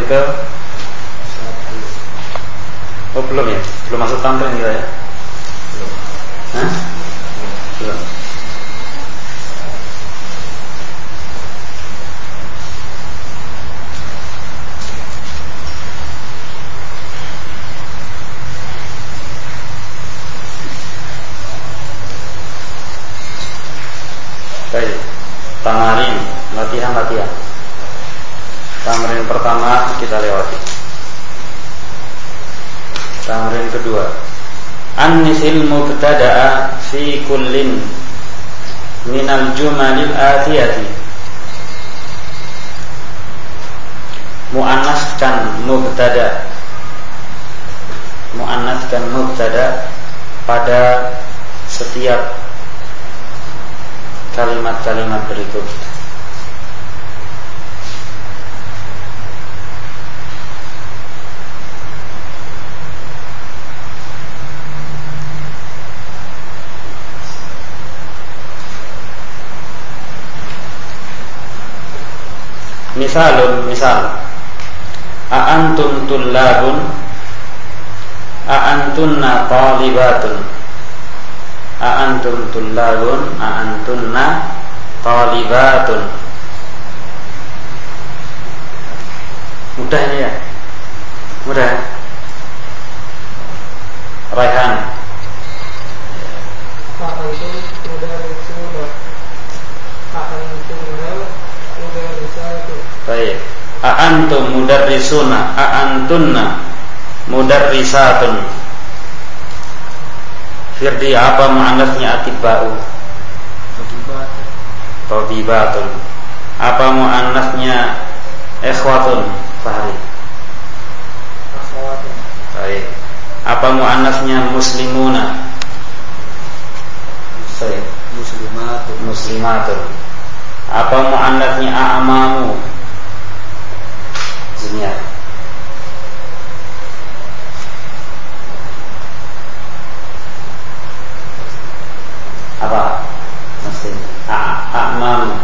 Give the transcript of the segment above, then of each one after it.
ke belum ya? Belum masuk tamrin kita ya? Hah? Belum. Baik. Tamarin, latihan. Tamarin pertama kita lewati. Tamarin kedua. Annisil mubtada'a fi kullin minal jumalil atiyati. Muannaskan mubtada pada setiap kalimat-kalimat berikut. Misal A'antum tullabun A'antunna talibatun. A'antum tullabun A'antunna talibatun. Mudah ini ya? Mudah. Raihan. A'antum mudarrisuna. A'antunna mudarrisatun. Baik. A'antum mudarrisuna. A'antunna mudarrisatun. Firdi, apa muannasnya atibau? Tabibatun. Apa muannasnya ikhwatun? Fahri. Akhwatun. Baik. Apa muannasnya muslimuna? Baik. Muslimatun. Apa muannasnya a'mamu? Ziniat. Apa? Mesti a'mamu.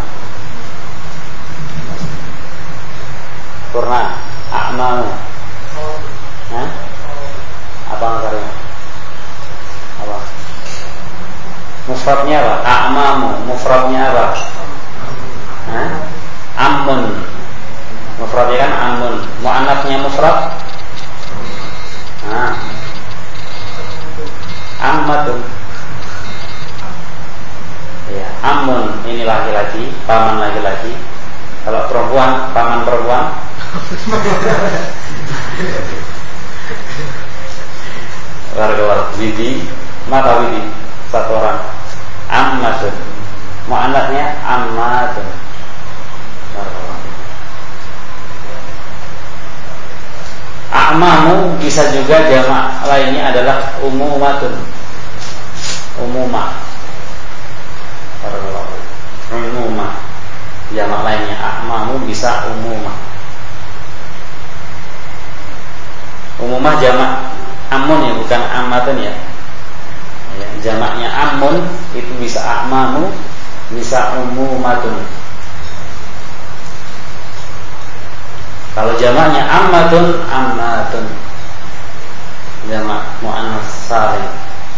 Purna, a'mamu. Hah? Apa akarnya? Apa? Mufradnya apa? A'mamu. Mufradnya apa? Hah? Ammun. Mufradnya kan ammun. Muannasnya mufrad? Nah. Ammatun. Ya, ammun ini laki-laki, paman laki-laki. Kalau perempuan, paman perempuan. Warga widi, mata widi, satu orang. Ammatun. Muannasnya ammatun. A'mamu bisa juga jamak lainnya adalah umumatun. Umumah. Umumah. Jamak lainnya a'mamu bisa umumah. Umumah jamak amun ya, bukan ammatun ya. Jamaknya amun itu bisa a'mamu, bisa umumatun. Kalau jamaknya ammatun, ammatun. Jamak muannas salim.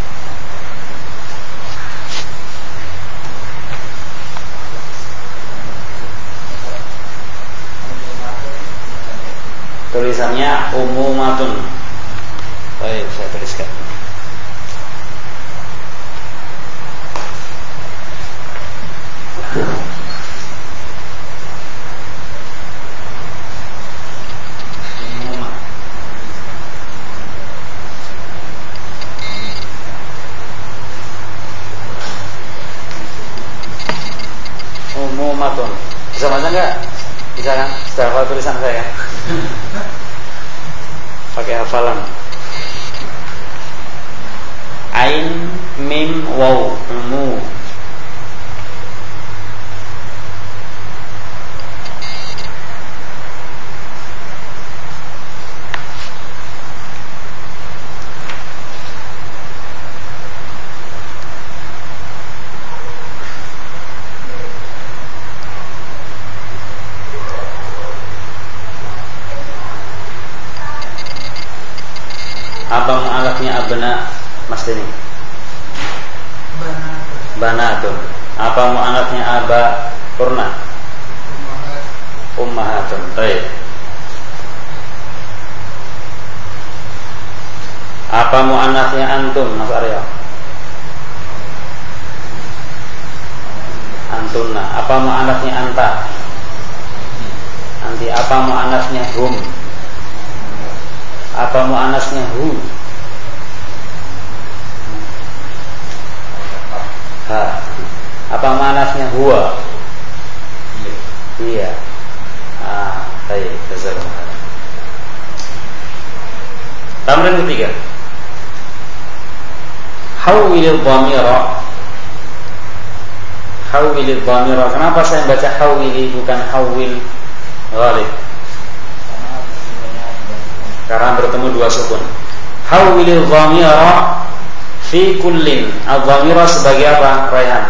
Tulisannya umumatun. Baik, saya tuliskan. Umumatun. Bisa baca enggak? Bisa kan? Sudah hafal tulisan saya kan? Pakai hafalan. Apa mu'alafnya abna Mas Deni? Banatun. Apa mu'alafnya aba Purna? Ummahatun. Baik. Apa mu'alafnya antum Mas Arya? Antunna. Apa mu'alafnya anta? Anti. Apa mu'alafnya hum? Apa mu'anasnya hu? Ha. Apa mu'anasnya huwa? Iya. Baik. Jazakallahu. Tamrin ketiga. Hawwilil dhamira. Hawwilil dhamira. Kenapa saya baca hawwili bukan hawwil ghalib? Karena bertemu dua sukun. Hawwilil dhamira fi kullin. Al-dhamira sebagai apa, Raihan?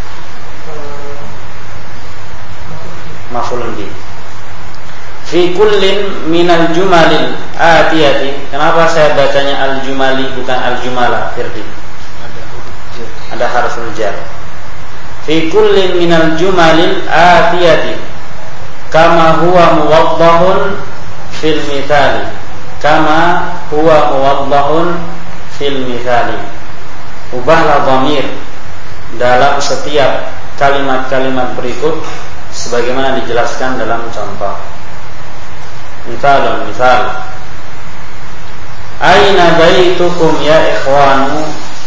Maf'ulun bi. Fi kullin minal jumalil atiyati. Kenapa saya bacanya al-jumali bukan al-jumala, Firdi? Ada harful jar. Fi kullin minal jumalil atiyati kama huwa muwaddahun fil mithali. Kama huwa muwaddahun fil mithali. Ubahlah dhamir dalam setiap kalimat-kalimat berikut sebagaimana dijelaskan dalam contoh. Misal. Aina baitukum ya ikhwanu?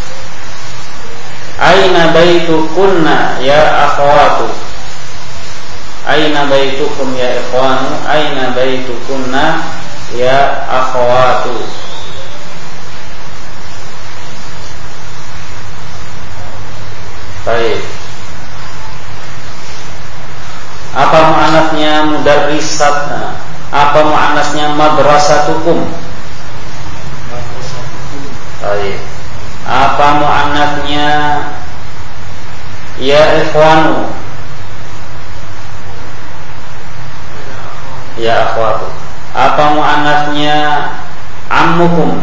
Aina baitukunna ya akhwatu? Aina baitukum ya ikhwanu? Aina baitukunna ya akhwatu? Baik. Apa mu'anasnya mudarrisat? Apa mu'anasnya madrasatukum? Baik. Apa mu'anasnya ya ikhwanu? Ya akhwatu. Apa mu'anasnya ammukum?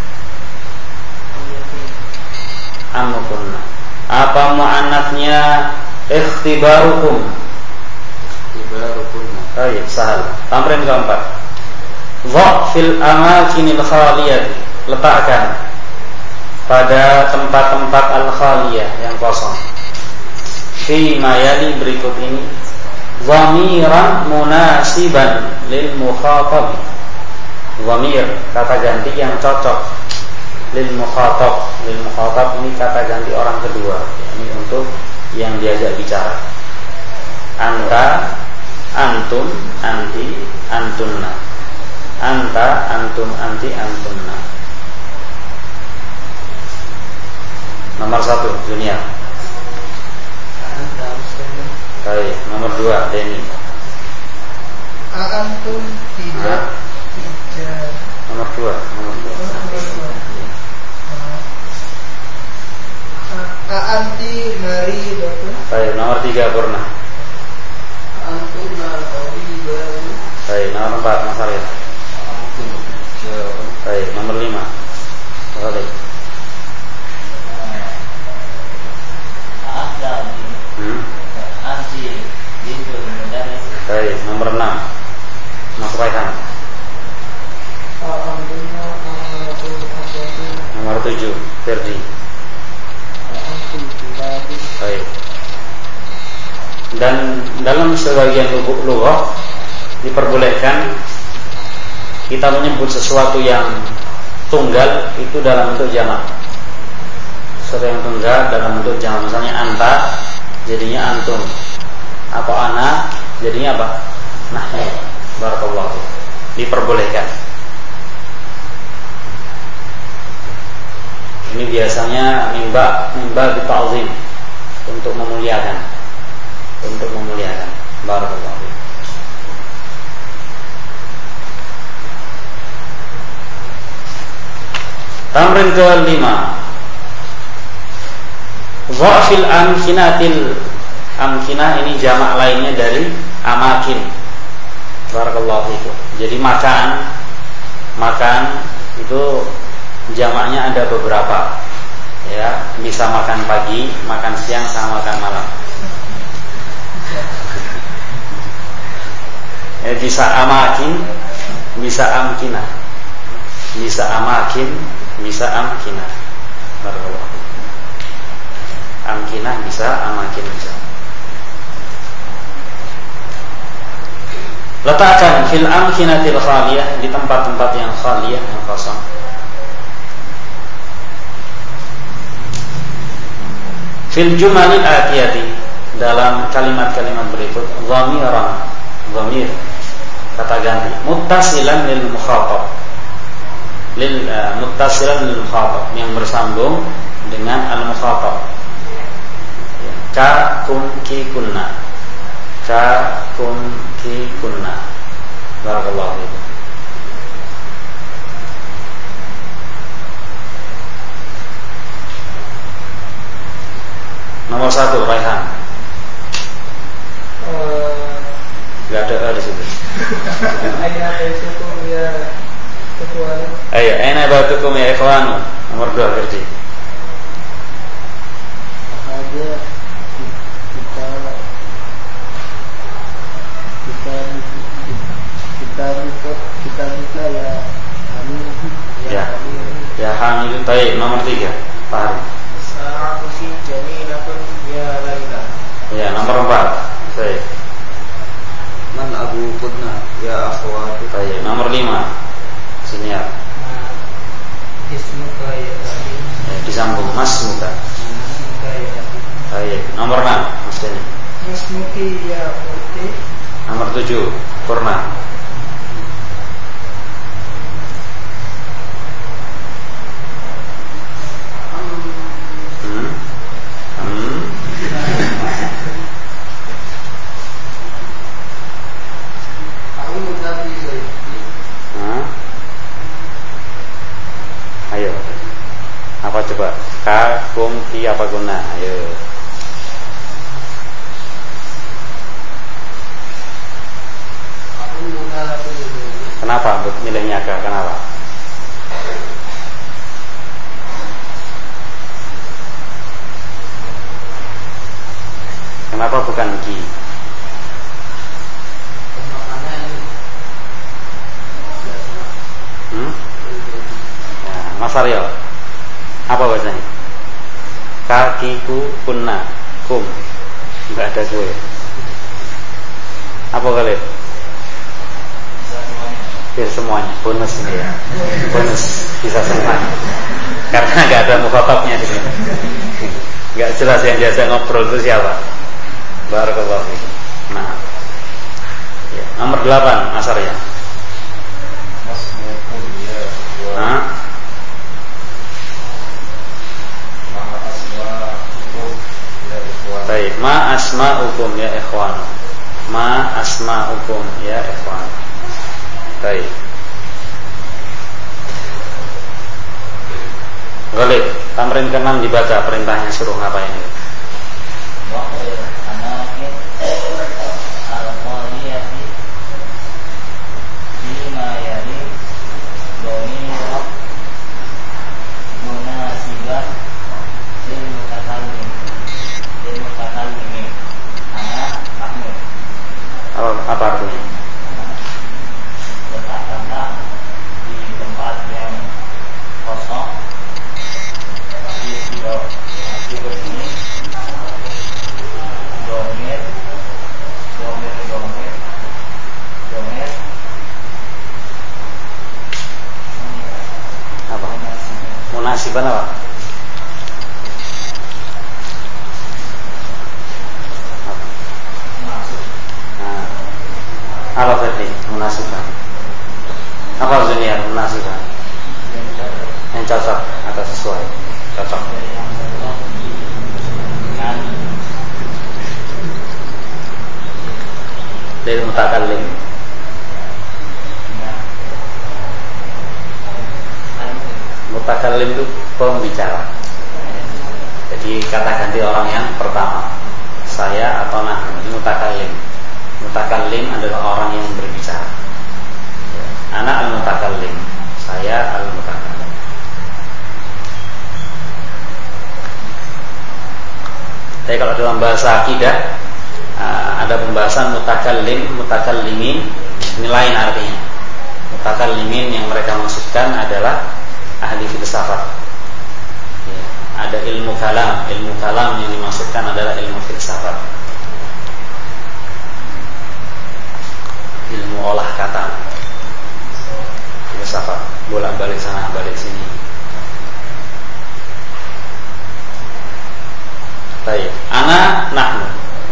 Ammukunna. Apa mu'anasnya ikhtibarukum? Ikhtibarukunna. Baik, sahal. Tamrin keempat. Dha' fil amakinil khaliyati. Letakkan pada tempat-tempat al-khaliyah yang kosong. Fi mayali berikut ini dhamiran munasiban lil mukhatab. Dhamir kata ganti yang cocok lil mukhatab. Lil mukhatab ini kata ganti orang kedua, ini untuk yang diajak bicara. Anta, antum, anti, antunna. Anta, antum, anti, antunna. Nomor 1 dunia. Baik, nomor 2 Deni. Antum tidak. Nomor 2. Anti maridatun. Baik, nomor 3 Purna. Antum maridatun. Baik, nomor 4 Mas Arif. Baik, nomor 5 Baik. Anti bintul mudaris. Baik, nomor 6 Mas Raihan. Nomor 7 Ferdi. Baik. Dan dalam sebagian lughah diperbolehkan kita menyebut sesuatu yang tunggal itu dalam bentuk jamak. Sesuatu yang tunggal dalam bentuk jamak. Misalnya anta jadinya antum, atau ana jadinya apa? Nahnu. Barakallahu. Diperbolehkan. Ini biasanya mimba bita'zim, untuk memuliakan. Barakallahu. Tamrin ke-5. Dha'fil amkinatil. Amkinah ini jamak lainnya dari amakin. Barakallahu fikum. Jadi makan itu jamaknya ada beberapa. Ya, bisa makan pagi, makan siang, sama makan malam. Ya, bisa amakin, bisa amkinah. Bisa amakin, bisa amkinah. Barakallahu. Amkinah bisa, amakin bisa. Letakkan fil amkinatil khaliyah, di tempat-tempat yang khaliyah, yang kosong. Fil jumalil atiyati, dalam kalimat-kalimat berikut, dhamiran, dhamir, kata ganti, muttasilan lil mukhatab, muttasilan lil mukhatab, yang bersambung dengan al mukhatab. Ka kum ki kunna, ka kum ki kunna. Barakallahu fiikum. Nomor 1, Raihan. Gak ada di situ. Ayo, aina batukum ya ikhwanu. Nomor 2, Ferdi. Ya hamil. Baik, nomor 3, Pak Hari. Ya, nomor 4. Baik. Man abu kunna ya akhwati. Baik, nomor 5. Siniar. Ismuka ya tadi. Disambung mas muka. Ismuka ya tadi. Baik, nomor 6, Mas Deni. Ismuki ya uti. Nomor 7, Purna. Ayo. Apa coba? Ka, kum, ki, apa guna? Ayo. Kenapa milihnya ka? Kenapa? Kenapa bukan ki? Ya, Mas Aryo, apa bahasanya? Kakiku kunna kum, nggak ada gue. Apa kalian? Bisa semuanya, bonus ini ya, bonus bisa semuanya. Karena nggak ada mukhatabnya di sini, nggak jelas yang biasa ngobrol itu siapa. Barakallahu fiik. Nah, ya, nomor 8, Mas Aryo. Baik, ma asma'ukum ya ikhwan. Ma asma'ukum ya ikhwan. Baik. Ghalib, tamrin ke-6 dibaca, perintahnya suruh ngapain itu? Apa artinya? Letakkanlah di tempat yang kosong, di begini, domir, apa? Munasiban apa? Apa berarti munasiban? Apa Zuniar munasiban? Yang cocok atau sesuai? Cocok. Dari mutakallim. Mutakallim itu pembicara. Jadi kata ganti orang yang pertama, saya atau nahnu, ini mutakallim. Mutakallim adalah orang yang berbicara. Ana al-mutakallim, saya al-mutakallim. membahas akidah, ada pembahasan mutakallimin, ini lain artinya. Mutakallimin yang mereka maksudkan adalah ahli filsafat. Ya, ada ilmu kalam yang dimaksudkan adalah ilmu filsafat, ilmu olah kata, filsafat, bolak-balik sana balik sini. Baik, ana nahnu.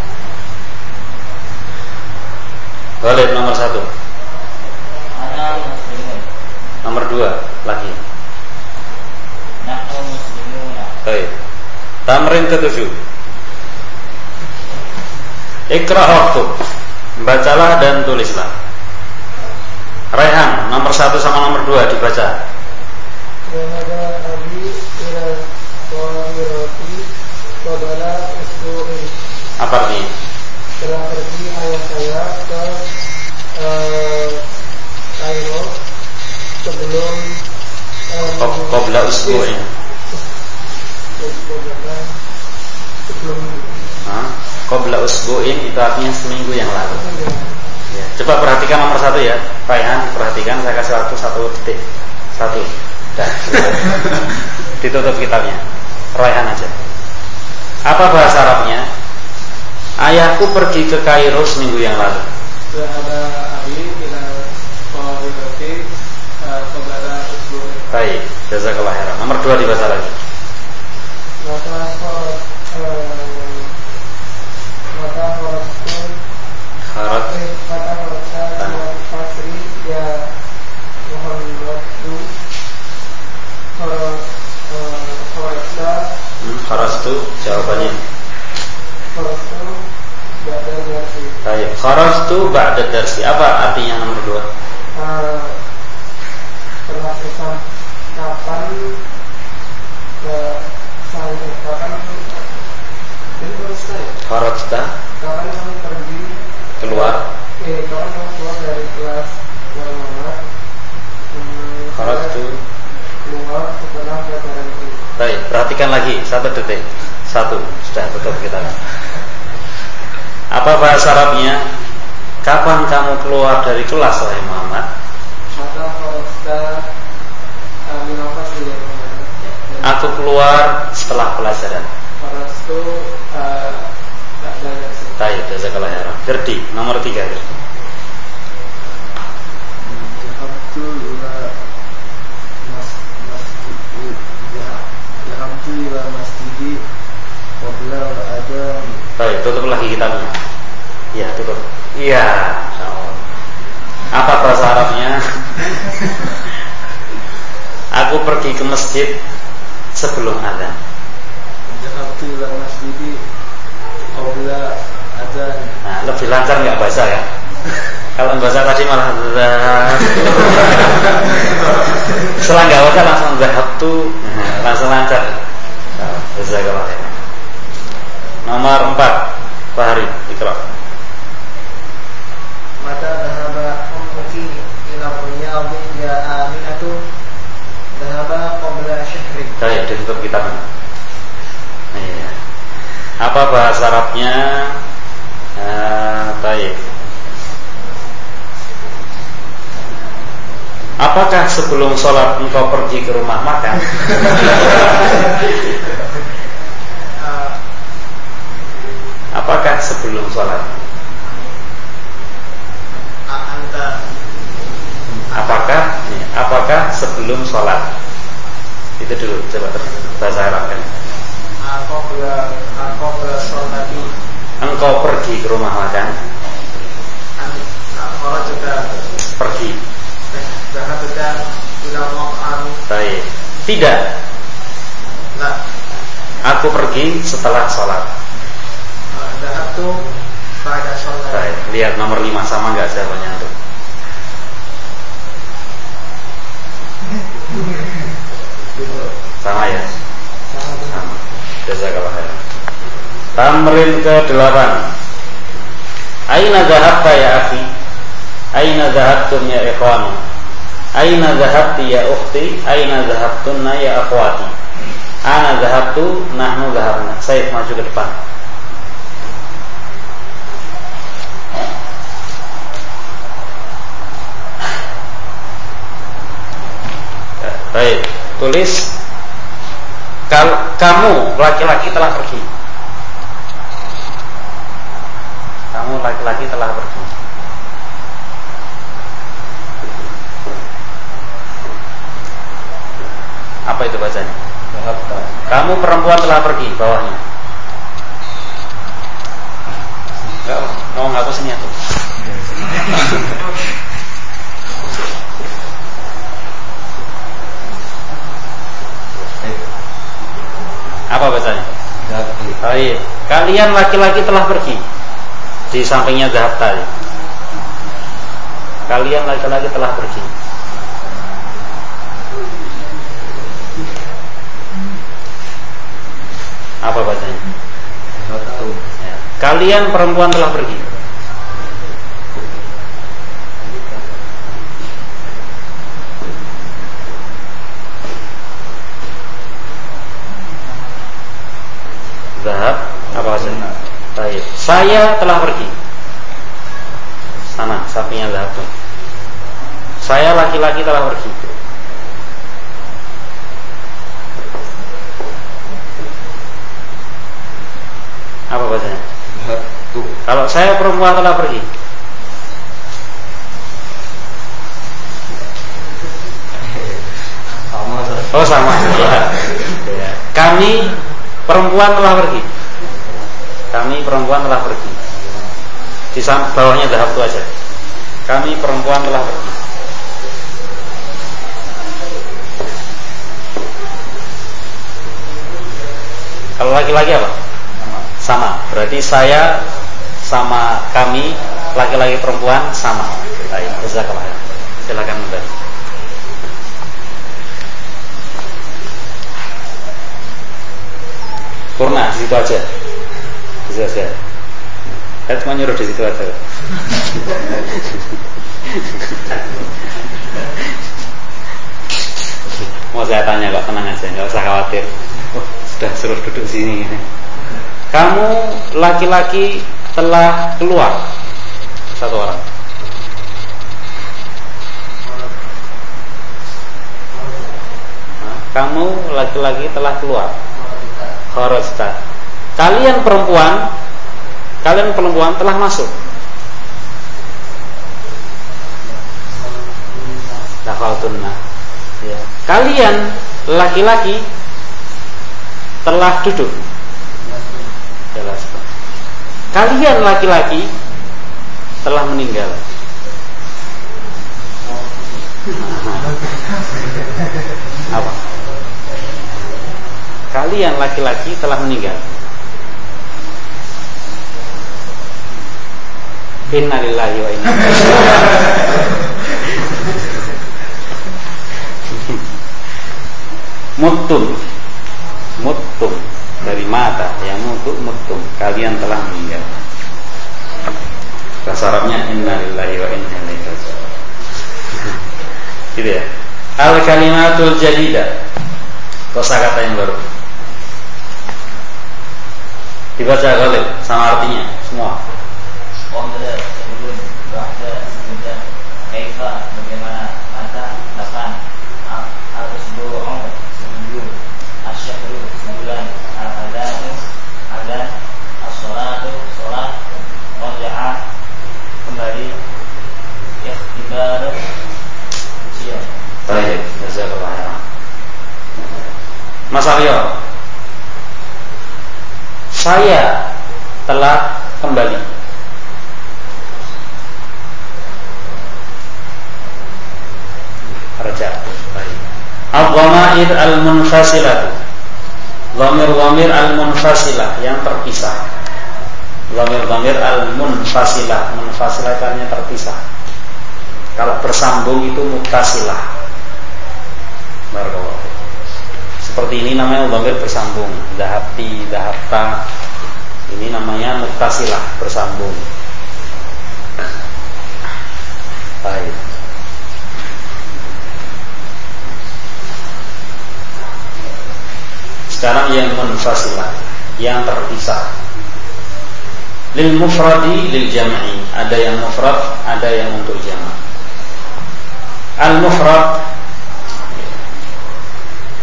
Walid nomor 1. Ana muslimun. Nomor 2 lagi. Nahnu muslimuna. Baik. Tamrin ke-7. Iqra waktu. Bacalah dan tulislah. Raihan nomor 1 sama nomor 2 dibaca. Wahada abi ila qahirati qabla usbu'in. Apa artinya? Telah pergi ayah saya ke Kairo sebelum Qabla usbu'in. Qabla usbu'in itu artinya seminggu yang lalu. Ya, coba perhatikan nomor 1 ya, Raihan, perhatikan, saya kasih waktu 1 detik. 1. Dah. Ditutup kitabnya. Raihan aja. Apa bahasa Arabnya? Ayahku pergi ke Kairo seminggu yang lalu. Wahada abi ila qahirati qabla usbu'in. Baik, jazakallah khairan. Nomor 2 dibaca lagi. Maka Fasri ya Muhammadu Kharastu jawabannya. Kharastu ba'da darsi. Baik, kharastu ba'da darsi. Apa artinya nomor 2? Setelah selesai kapan Kharajta kapan kamu pergi keluar. Kapan kamu keluar dari kelas yang mana? Kharajtu Keluar setelah pelajaran ini. Baik, perhatikan lagi 1 detik. 1, sudah tutup kita. Apa bahasa Arabnya? Kapan kamu keluar dari kelas wahai Muhammad? Maka kharajta minafas ya Muhammad. Aku keluar setelah pelajaran. Kharajtu ba'da darsi. Baik, jazakallah khairan. Gerdi, nomor 3. Zahabtu ila masjidi qabla al-adhan. Baik, tutup lagi kitabnya. Iya, tutup. Iya, insyaallah. Apa bahasa Arabnya? Aku pergi ke masjid sebelum azan. Zahabtu ila masjidi qabla adhan. Nah, lebih lancar nggak bahasa ya? Kalau bahasa tadi malah setelah nggak bahasa langsung zahabtu, langsung lancar. Jazakallah khairan. Nomor 4, Fahri, Iqra. Mata dhahaba ummuki ila riyadhi ya Aminatu dhahaba qabla syahri. Baik, ditutup kitabnya. Iya. Apa bahasa Arabnya? Baik. Apakah sebelum sholat engkau pergi ke rumah makan? Apakah sebelum sholat? Apakah sebelum sholat? Itu dulu, coba bahasa Arab kan. Engkau pergi ke rumah makan. Pergi. Baik. Tidak. Aku pergi setelah sholat. Baik. Lihat nomor 5 sama nggak jawabannya tuh? Sama ya? Sama. Jazakallah khairan. Tamrin ke-8. Aina dhahabta ya akhi? Aina dhahabtum ya ikhwani? Aina dhahabti ya ukhti? Aina dhahabtunna ya akhwati? Ana dhahabtu, nahnu dhahabna. Said maju ke depan. Tulis kamu laki-laki telah pergi. Kamu laki-laki telah pergi. Apa itu bacanya? Kamu perempuan telah pergi, bawahnya. Enggak, mau ngapus ini tuh. Apa bacanya? Baik. Kalian laki-laki telah pergi. Di sampingnya dhahab tadi. Kalian laki-laki telah pergi. Apa bacanya? Ya. Kalian perempuan telah pergi. Zahab apa bacanya? Baik. Saya telah pergi. Sana, sampingnya zahab tuh. Saya laki-laki telah pergi. Apa bacanya? Kalau saya perempuan telah pergi. Oh sama. Ya. Kami perempuan telah pergi. Kami perempuan telah pergi. Di bawahnya dhahab itu aja. Kami perempuan telah pergi. Kalau laki-laki apa? Sama. Berarti saya sama kami, laki-laki perempuan sama. Baik, jazakallah. Silakan kembali. Purna, di situ aja. Di situ aja. Saya cuma nyuruh di situ aja. Mau saya tanya kok, tenang aja, nggak usah khawatir. Sudah suruh duduk sini. Kamu laki-laki telah keluar. Satu orang. Kamu laki-laki telah keluar. Kharajta. Kalian perempuan telah masuk. Dakhaltunna. Ya. Kalian laki-laki telah duduk. Jelas. Kalian laki-laki telah meninggal. Apa? Kalian laki-laki telah meninggal. Innalillahi wa inna ilaihi raji'un. Muttum dari mata yang muttum kalian telah meninggal. Bahasa Arabnya innalillahi wa inna ilaihi raji'un. Gitu ya. Al kalimatul jadidah. Kosakata yang baru. Dibaca Ghalib sama artinya semua. Qamda sebelum, ba'da sesudah, kaifa bagaimana, mata kapan, al-usbu'u seminggu, asyhru sebulan, al-adanu adzan, as-shalatu salat, raja'ah kembali, ikhtibar ujian. Baik, jazakallahu khairan. Mas Aryo, saya telah kembali. Raja. Baik. Al-dhamair al-munfasilah. Dhamir-dhamir al-munfasilah yang terpisah. Dhamir-dhamir al-munfasilah. Munfasilah artinya terpisah. Kalau bersambung itu muttasilah. Barakallahu. Seperti ini namanya dhamir bersambung. Dhahabti, dhahabta. Ini namanya muttasilah, bersambung. Baik. Sekarang yang munfasilah, yang terpisah. Lil mufradi, lil jam'i. Ada yang mufrad, ada yang untuk jama'. Al mufrad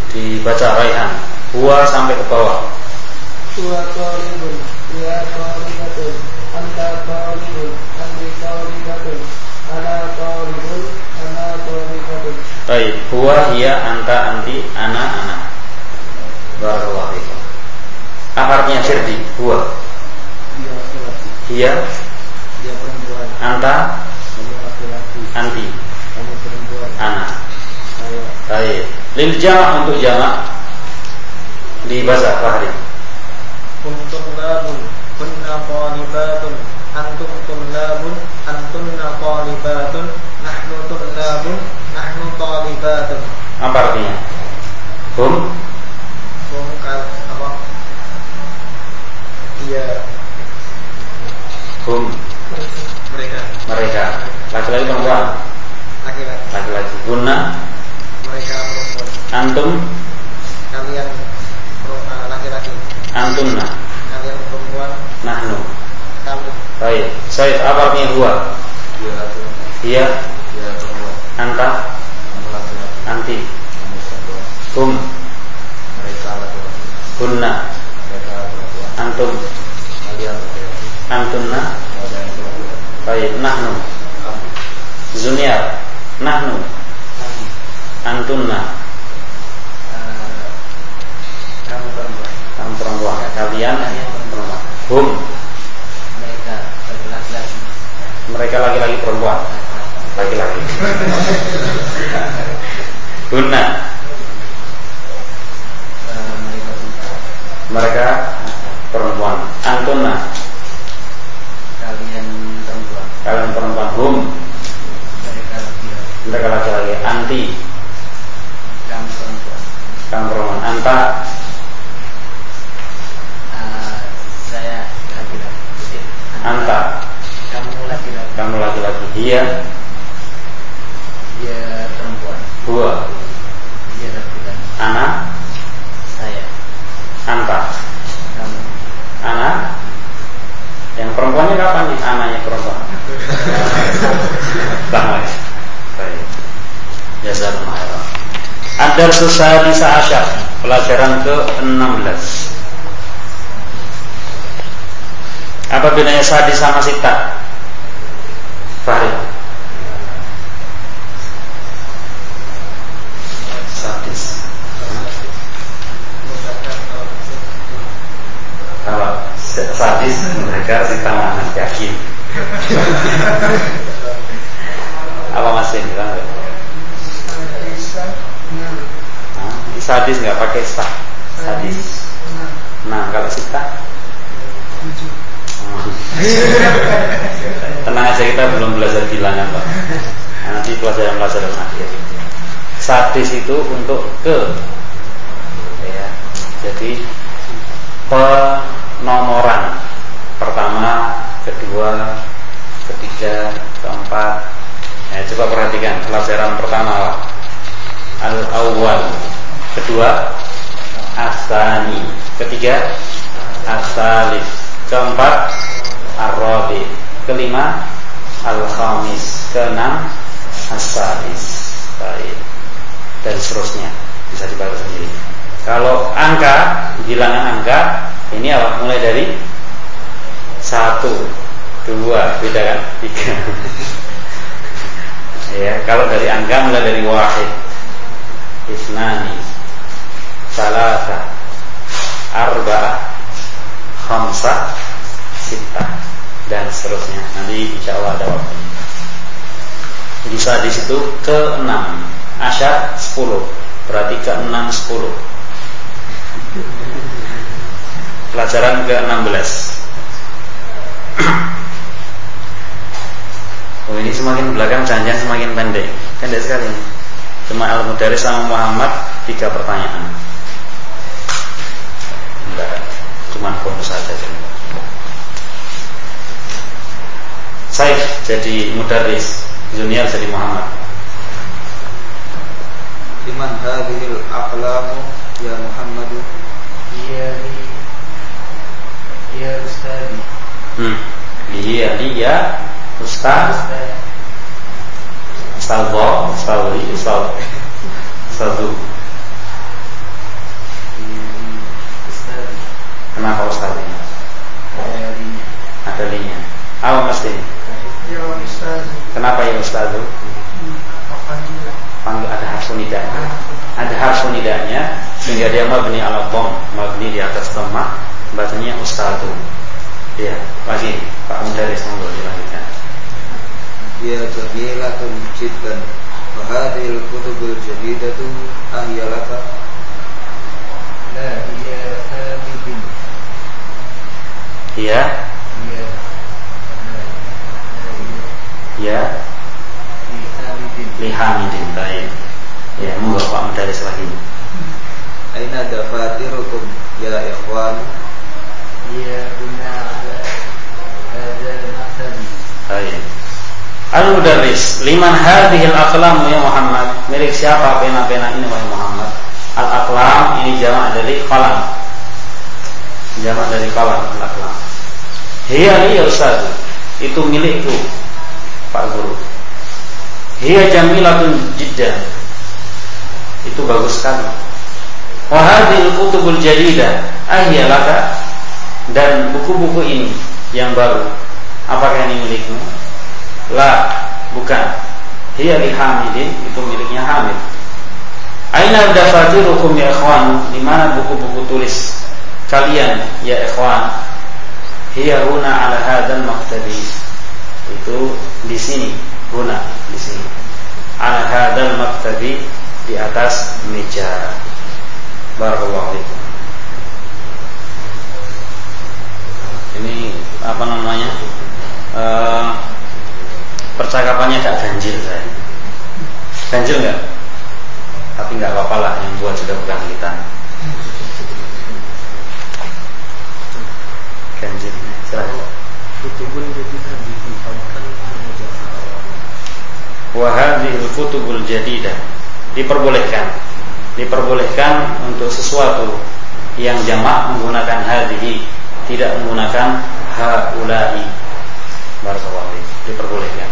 Dibaca Raihan. Huwa sampai ke bawah. Huwa talibun, ya talibatun, anta talibun, anti talibatun, ana talibun, ana talibatun. Baik, huwa, hiya, anta, anti, ana. Barakallahu fikum. Apa artinya firdi? Huwa, hiya, dia perempuan, anta, kamu laki-laki, anti, kamu perempuan, ana. saya. Baik. Lil jama' untuk jama' dibaca Fahri. Kuntum labun, kunna talibatun, antum tullabun, antunna talibatun, nahnu tullabun, nahnu talibatun. Apa artinya? Hum, Apa? Iya. hum, mereka. Laki-laki perempuan? Laki-laki. Laki-laki. Hunna, Mereka perempuan. antum, Kalian laki-laki. antunna, Kalian perempuan. nahnu. Kami. Baik. Said, apa artinya huwa? Dia laki-laki. Hiya, Dia perempuan. anta, Kamu laki-laki. anti. Kamu perempuan. Hum, Mereka laki-laki. hunna, Mereka perempuan. antum, Kalian laki-laki. antunna. Kalian perempuan. Baik. Nahnu, Kami. Zunyar, nahnu, Kami. antunna, Kamu perempuan. kamu perempuan. Kalian perempuan. Hum, Mereka laki-laki. mereka laki-laki perempuan. Laki-laki. Hunna, Mereka perempuan. mereka perempuan. Antunna, Kalian perempuan. kalian perempuan. Hum, Mereka laki-laki. mereka laki-laki. Anti, Kamu perempuan. kamu perempuan. Anta, Saya laki-laki. anta, Kamu laki-laki. kamu laki-laki. Hiya, Dia perempuan. huwa, Dia laki-laki. ana, Saya. anta, Kamu. ana. Yang perempuannya kapan nih? Ananya perempuan. Baik. Baik. Jazakumullah khairan. Ad-darsus sadis asyar, pelajaran ke-16. Apa bedanya sadis sama sita? Fahri. Sadis. Kalau sadis mereka sita mana? Yakin. Apa masih bilang? Sadis nggak pakai sa. Sadis. Nah, kalau sita? Tenang aja, kita belum belajar bilangan Pak. Nanti pelajaran-pelajaran akhir. Sadis itu untuk ke, ya. Jadi penomoran pertama, kedua, ketiga, keempat. Coba perhatikan pelajaran pertama al-awwal, kedua as-tsani, ketiga as-tsalits, keempat ar-rabi', kelima al-khamis, keenam as-sadis. Baik. Dan seterusnya bisa dibaca sendiri. Kalau angka, bilangan angka ini apa? Mulai dari 1, 2, beda kan? 3. Ya, kalau dari angka mulai dari wahid, isnani, salasa, arba'ah, khamsah, sittah, dan seterusnya. Nanti insya Allah ada waktunya. Jadi sadis itu ke-6, asyar 10, berarti ke-6 10. Pelajaran ke-16. Oh, ini semakin belakang jangan semakin pendek. Pendek sekali ini. Cuma Al-Mudaris sama Muhammad 3 pertanyaan. Enggak, cuma bonus saja. Saif jadi Mudaris, Junior jadi Muhammad. Liman hadhil aqlamu ya Muhammadu? Iya Ustadi. Iya Ustaz. Ustadz. nidanya sehingga dia mabni ala dhamm, mabni di atas dhammah, bacanya ustadu. Ya, lagi Pak Mudaris monggo dilanjutkan. Ya jamilatun jiddan wa hadhil kutubul jadidatu ahyalaka la hiya hamidin. Ya. Ya. Lihamidin. Baik. Ya, monggo Pak Mudaris lagi. Aina dafatirukum ya ikhwan? Ya guna ala hadha al-maktabi. Baik. Al-Mudarris, liman hadhil aqlam ya Muhammad? Milik siapa pena-pena ini wahai Muhammad? Al-aqlam ini jamak dari qalam. Jamak dari qalam, al-aqlam. Hiya li ya Ustaz. Itu milikku, Pak Guru. Hiya jamilatun jiddan. Itu bagus sekali. Wa hadhil kutubul jadidah ahiya laka. Dan buku-buku ini yang baru, apakah ini milikmu? La, bukan. Hiya li Hamidin, itu miliknya Hamid. Aina dafatirukum ya ikhwan? Di mana buku-buku tulis kalian ya ikhwan? Hiya huna ala hadzal maktabi. Itu di sini, huna di sini. Ala hadzal maktabi, di atas meja. Barakallahu fiikum. Ini apa namanya? Percakapannya agak ganjil saya. Ganjil enggak? Tapi enggak apa-apa lah, yang buat juga bukan kita. Ganjil. Silakan. Kutubul jadidah dihimpalkan menjadi awal. Wa hadhil kutubul jadidah, diperbolehkan untuk sesuatu yang jamak menggunakan hadhihi, tidak menggunakan haula'i. Barakallahu fiik. Diperbolehkan.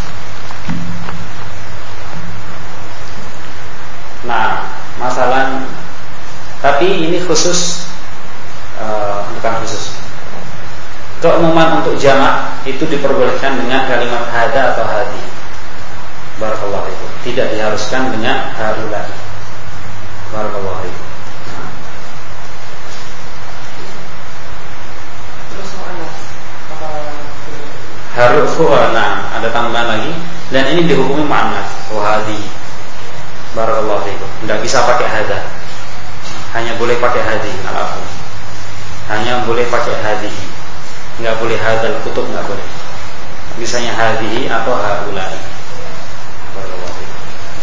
Nah, masalah tapi ini khusus bukan khusus. Keumuman untuk jamak itu diperbolehkan dengan kalimat hada atau hadi. Barakallahu fiik. Tidak diharuskan dengan haula'i. Barakallahu fiik. Harus nah, ada tambahan lagi dan ini dihukumi muannats wahadi. Barakallahu fiikum. Tidak bisa pakai hada. Hanya boleh pakai hadi, al-afu. Hanya boleh pakai hadi. Enggak boleh hadal kutub, enggak boleh. Bisanya hadihi atau haulai. Barakallahu fiikum.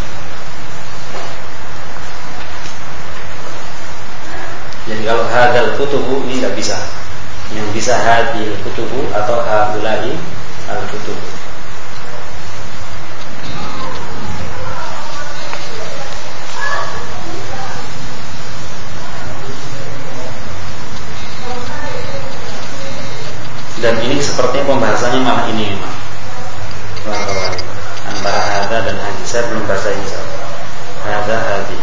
Jadi kalau hadal kutubu ini enggak bisa. Yang bisa hadil kutubu atau haulai al-kutub. Dan ini sepertinya pembahasannya malah ini memang antara hadza dan hadis. Saya belum baca ini. Hadza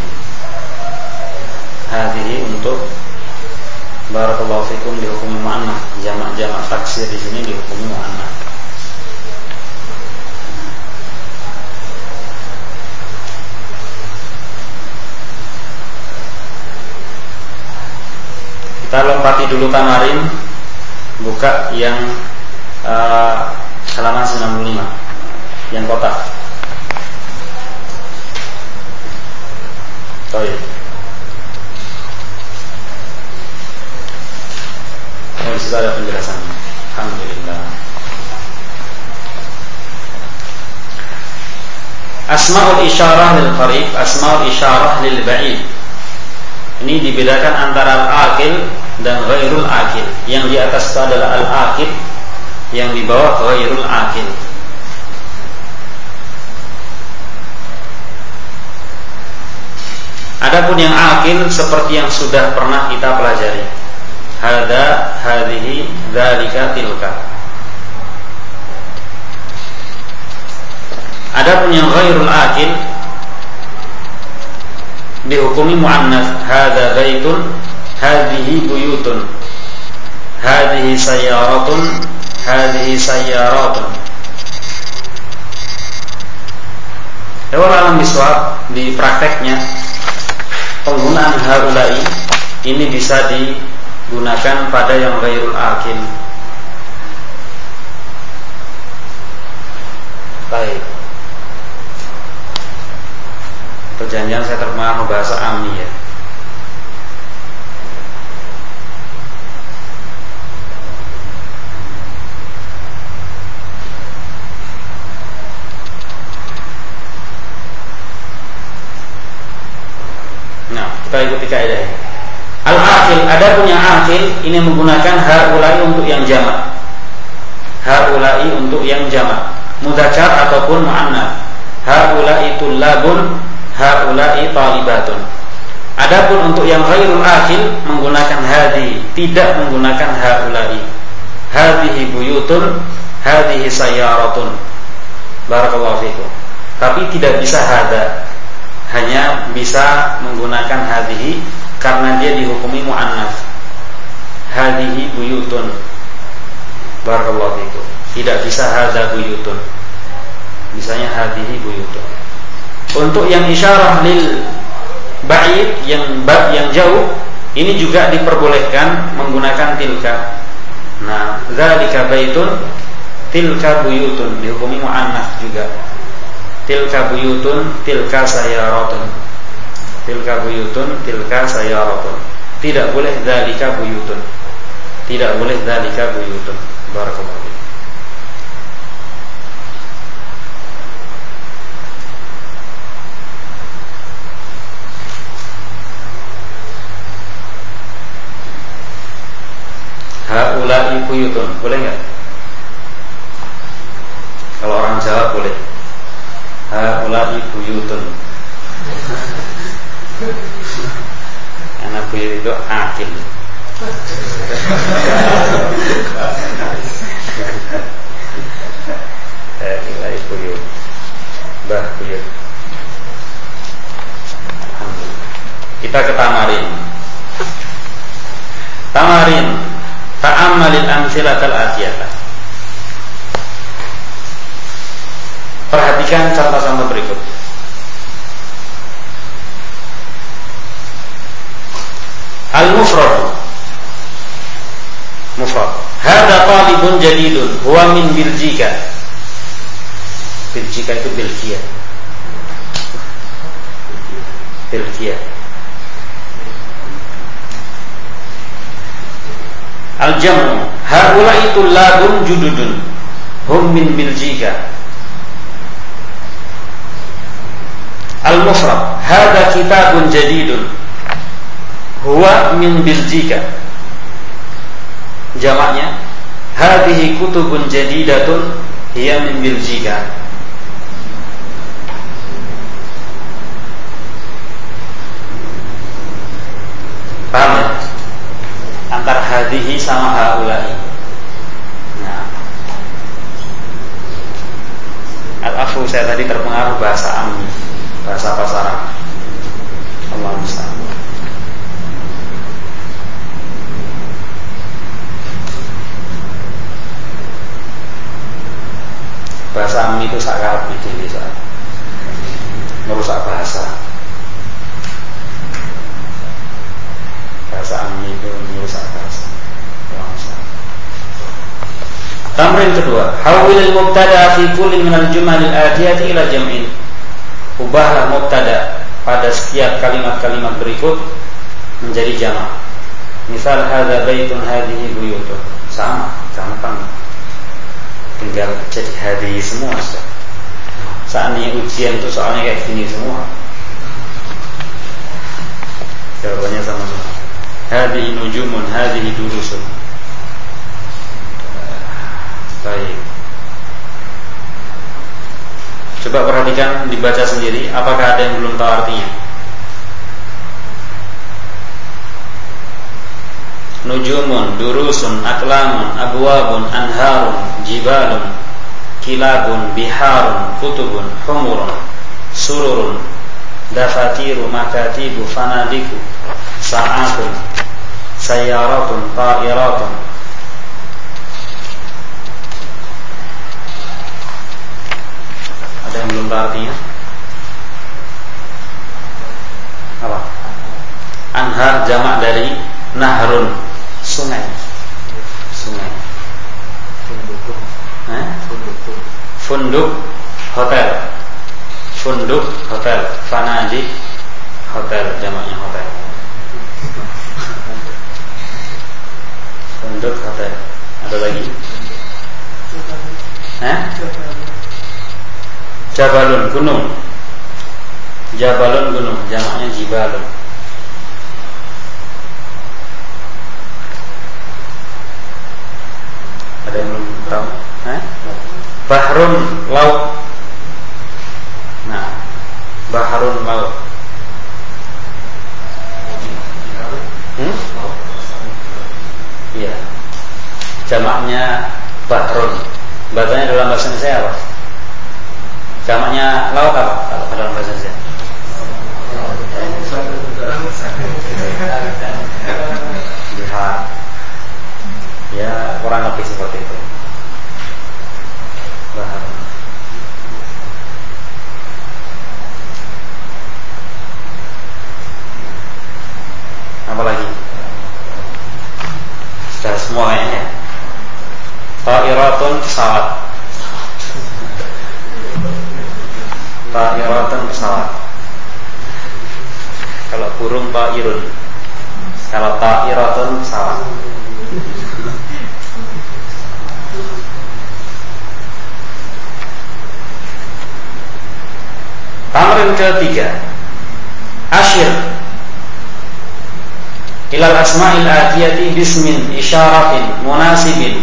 hadhihi untuk barakallahu fikum dihukumi muannats. Jamak-jamak taksir di sini dihukumi muannats. Kita lompati dulu kamarin, buka yang halaman 95, yang kotak. Baik. Oh, di situ ada penjelasannya. Alhamdulillah. Asmaul isyarah lil qarib, asmaul isyarah lil ba'id. Ini dibedakan antara al-aqil dan ghairul aqil. Yang di atas itu adalah al-aqil, yang di bawah ghairul aqil. Adapun yang aqil seperti yang sudah pernah kita pelajari. Hadza, hadhihi, dzalika, tilka. Adapun yang ghairul aqil dihukumi muannats. Hadza baitun, hadhihi buyutun, hadhihi sayyaratun, hadhihi sayyaratun. Wallahu a'lam bishawab. Di prakteknya an haula'i ini bisa digunakan pada yang ghairul akil. Baik. Perjanjian saya terpengaruh bahasa Ami ya. Nah, kita ikuti kaidah. Al-akil, ada punya akil ini menggunakan haulai untuk yang jamak. Haulai untuk yang jamak, mudzakkar ataupun muannats. Haulai tullabun, haulai talibatun. Adapun untuk yang ghairul akil menggunakan hadhi, tidak menggunakan haulai. Hadhihi buyutun, hadhihi sayyaratun. Barakallahu fikum. Tapi tidak bisa hada, hanya bisa menggunakan hadhihi karena dia dihukumi muannats. Hadhihi buyutun. Barakallahu fikum. Tidak bisa hada buyutun. Misalnya hadhihi buyutun. Untuk yang isyarah lil ba'id, yang jauh, ini juga diperbolehkan menggunakan tilka. Nah, dzalika baitun, tilka buyutun, dihukumi muannats juga. Tilka buyutun, tilka sayyaratun. Tilka buyutun, tilka sayyaratun. Tidak boleh dzalika buyutun. Tidak boleh dzalika buyutun. Barakallahu fiik. Haula'i buyutun, boleh enggak? Kalau orang Jawa boleh. Haula'i buyutun. Anak buyut itu akil. Haula'i buyut. Bah buyut. Alhamdulillah. Kita ke tamarin. Tamarin. Ta'ammalil amtsilatal atiyah. Perhatikan contoh-contoh berikut. Al-mufrad. Mufrad. Hadza talibun jadidun, huwa min Biljika. Biljika itu Belgia. Belgia. Al-jam'u, haula'i tullabun jududun, hum min Biljika. Al-mufrad, hadza kitabun jadidun, huwa min Biljika. Jamaknya, hadhihi kutubun jadidatun, hiya min Biljika. Paham ya? Antara hadhihi sama haula'i. Nah, al-afu, saya tadi terpengaruh bahasa Ammi, bahasa pasaran. Allah musta'an. Bahasa Ammi itu sakarap itu bisa merusak bahasa. Bahasa Ammi itu merusak bahasa. Tamrin kedua, hawilil mubtada fi kullin minal jumalil atiyati ila jam'in. Ubahlah mubtada pada setiap kalimat-kalimat berikut menjadi jamak. Misal hadza baitun, hadhihi buyutun. Sama, gampang. Tinggal jadi hadhihi semua sudah. Saatnya ujian itu soalnya kayak gini semua. Jawabannya sama-sama. Hadhihi nujumun, hadhihi durusun. Baik. Coba perhatikan, dibaca sendiri. Apakah ada yang belum tahu artinya? Nujumun, durusun, aklamun, abwabun, anharun, jibalun, kilabun, biharun, kutubun, humurun, sururun, dafatiru, makatibu, fanadiku, sa'atun, sayyaratun, ta'iratun. Ada yang belum tahu artinya? Apa? jamak dari nahrun, sungai. Sungai. Funduk hotel. Funduk hotel. Fanadik hotel, jamaknya hotel. Funduk hotel. Ada lagi? Jabalun, gunung. Jabalun, gunung, jamaknya jibalun. Ada yang belum tahu? Bahrun, laut. Nah, bahrun, laut. Iya. Jamaknya bahrun. Bahasanya dalam bahasa Indonesia apa? Jamaknya laut apa kalau dalam bahasa Indonesia? Bihar. Ya, kurang lebih seperti itu. Bahar. Apa lagi? Sudah semua kayaknya. Ta'iratun, pesawat. Ta'iratun, pesawat. Kalau burung ta'irun. Kalau ta'iratun, pesawat. Tamrin ketiga, asyir ilal asma'il atiyati bismin isyaratin munasibin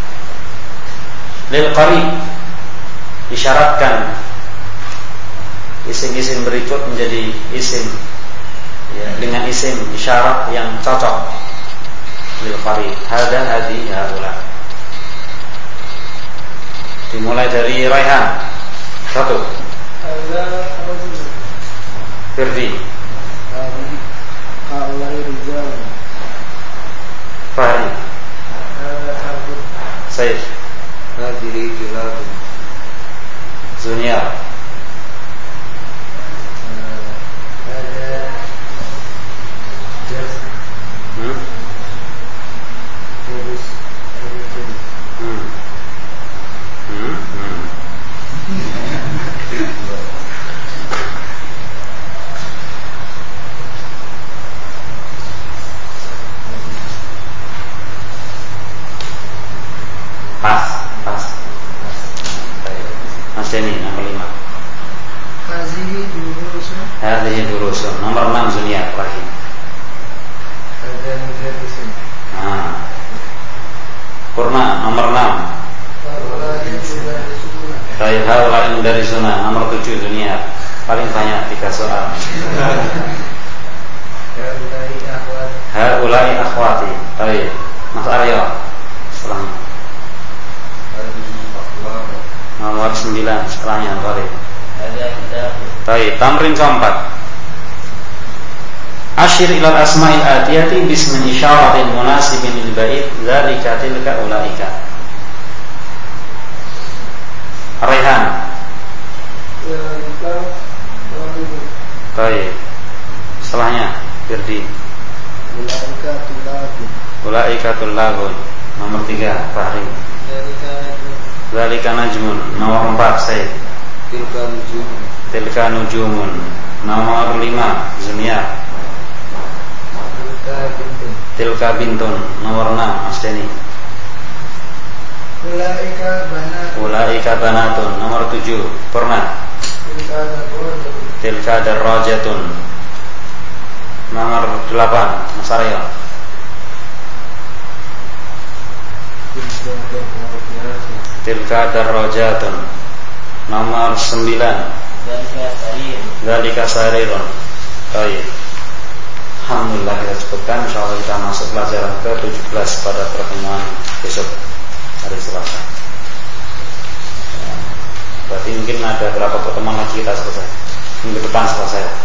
lil qarib. Isyaratkan isim-isim berikut menjadi isim ya, dengan isim isyarat yang cocok lil qarib. Hada, hadi, haula. Dimulai dari Raihan. 1. Firdi. Fahri. Said. Hadiri Jilabun. Zunia. Pas. Mas Deni, nomor 5. Hadhihi durusun. Nomor 6 Zunia lagi. Purna, nomor 6. Baik, haula dari sunnah. Nomor 7 Zunia. Paling banyak 3 soal. Haulai akhwati. Baik, Mas Aryo. Setelahnya. Nomor 9 setelahnya balik. Baik, tamrin keempat. Asyir ilal asma'il atiyati bismin isyaratin munasibin lil bait dzalika tilka ulaika. Raihan. Baik. Setelahnya Firdi. Ulaika tulabun. Nomor 3 Fahri. Dzalika najmun. Nomor 4 Said. Tilka nujumun. Nomor 5 Zunia. Tilka bintun. Nomor 6 Asdeni. Ulaika banatun. Nomor 7 Purna. Tilka darrajatun. Nomor 8 Mas Aryo. Tilka darrajatun. Nomor 9 Dzalika sarirun. Baik. Alhamdulillah kita cukupkan. Insyaallah kita masuk pelajaran ke-17 pada pertemuan besok hari Selasa. Berarti mungkin ada berapa pertemuan lagi kita selesai. Minggu depan selesai.